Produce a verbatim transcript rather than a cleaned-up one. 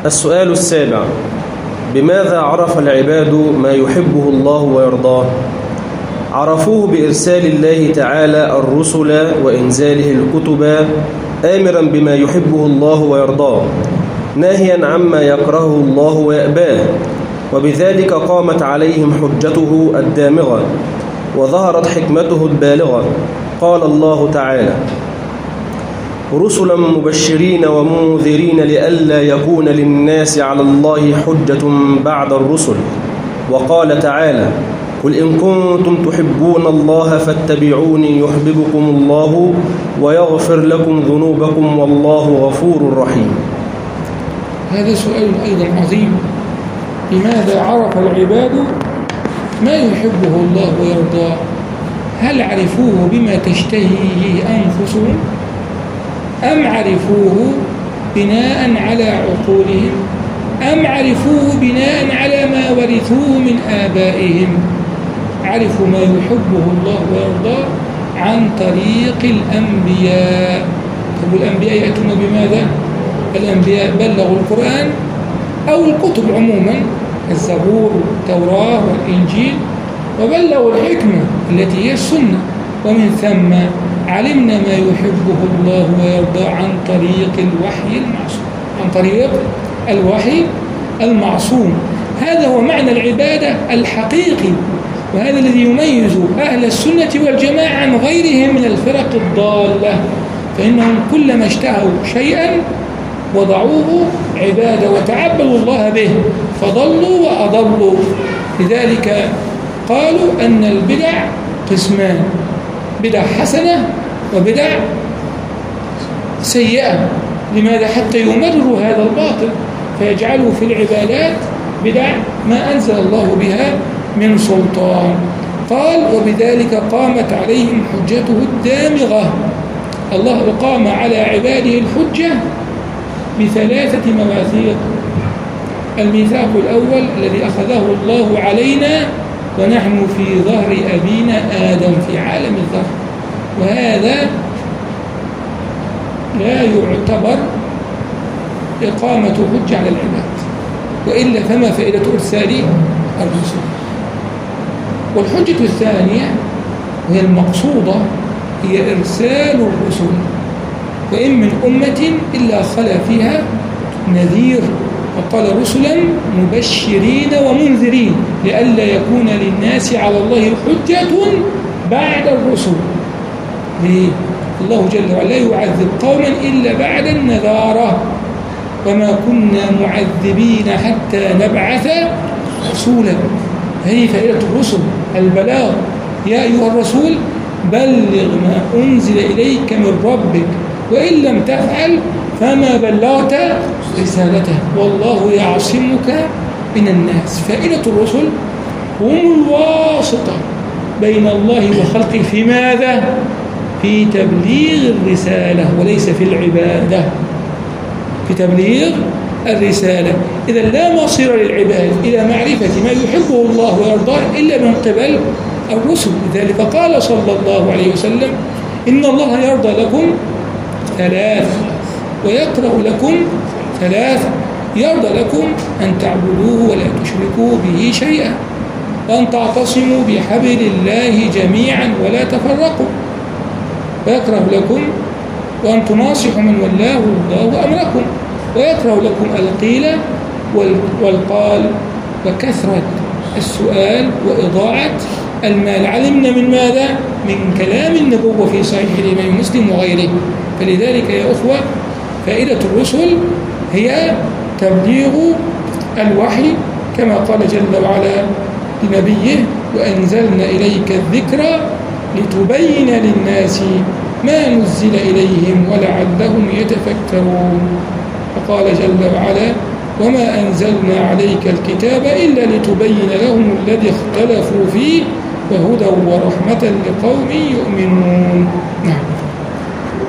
السؤال السابع: بماذا عرف العباد ما يحبه الله ويرضاه؟ عرفوه بإرسال الله تعالى الرسل وإنزاله الكتب، آمرا بما يحبه الله ويرضاه، ناهيا عما يكرهه الله ويأباه، وبذلك قامت عليهم حجته الدامغة وظهرت حكمته البالغة. قال الله تعالى: رسلا مبشرين ومنذرين لئلا يكون للناس على الله حجة بعد الرسل. وقال تعالى: قل إن كنتم تحبون الله فاتبعوني يحببكم الله ويغفر لكم ذنوبكم والله غفور رحيم. هذا سؤال أيضا عظيم: لماذا عرف العباد ما يحبه الله ويرضاه؟ هل عرفوه بما تشتهيه أنفسهم، أم عرفوه بناء على عقولهم، أم عرفوه بناء على ما ورثوه من آبائهم؟ عرفوا ما يحبه الله ويرضاه عن طريق الأنبياء. طب الأنبياء يأتون بماذا؟ الأنبياء بلغوا القرآن أو الكتب عموما، الزبور والتوراة والإنجيل، وبلغوا الحكمة التي هي السنة، ومن ثم علمنا ما يحبه الله ويرضاه عن طريق الوحي المعصوم، عن طريق الوحي المعصوم. هذا هو معنى العبادة الحقيقي، وهذا الذي يميز أهل السنة والجماعة عن غيرهم من الفرق الضالة، فإنهم كلما اشتهوا شيئا وضعوه عبادة وتعبدوا الله به فضلوا وأضلوا. لذلك قالوا أن البدع قسمان: بدع حسنة وبدع سيئة. لماذا؟ حتى يمرروا هذا الباطل فيجعلوا في العبادات بدع ما أنزل الله بها من سلطان. قال: وبذلك قامت عليهم حجته الدامغة. الله أقام على عباده الحجة بثلاثة مواثيق: الميثاق الأول الذي أخذه الله علينا ونحن في ظهر أبينا آدم في عالم الذر، وهذا لا يعتبر إقامة حجة على العباد، وإلا فما فائدة إرسال الرسل. والحجة الثانية وهي المقصودة هي إرسال الرسل، وإن من أمة إلا خلا فيها نذير، وقال: رسلا مبشرين ومنذرين لئلا يكون للناس على الله حجة بعد الرسل. ليه؟ الله جل وعلا لا يعذب قوما إلا بعد النذارة، وما كنا معذبين حتى نبعث رسولا. هذه فائدة الرسل، البلاغ. يا أيها الرسول بلغ ما أنزل إليك من ربك، وإن لم تفعل فما بلغت رسالته والله يعصمك من الناس. فائدة الرسل هم الواسطة بين الله وخلقه في ماذا؟ في تبليغ الرسالة وليس في العبادة، في تبليغ الرسالة. إذا لا مصير للعباد إلى معرفة ما يحبه الله ويرضاه إلا من قبل الرسل. لذلك قال صلى الله عليه وسلم: إن الله يرضى لكم ثلاث ويكره لكم ثلاث: يرضى لكم أن تعبدوه ولا تشركوا به شيئا، وأن تعتصموا بحبل الله جميعا ولا تفرقوا، ويكره لكم وأن تناصحوا من ولاه الله أمركم، ويكره لكم القيل والقال وكثرة السؤال وإضاعة المال. علمنا من ماذا؟ من كلام النبوة في صحيح الإمام مسلم وغيره. فلذلك يا أخوة فائدة الرسل هي تبليغ الوحي كما قال جل وعلا لنبيه: وأنزلنا إليك الذكر لتبين للناس ما نزل إليهم ولعلهم يتفكرون. فقال جل وعلا: وما أنزلنا عليك الكتاب إلا لتبين لهم الذي اختلفوا فيه وهدى ورحمة لقوم يؤمنون. نعم.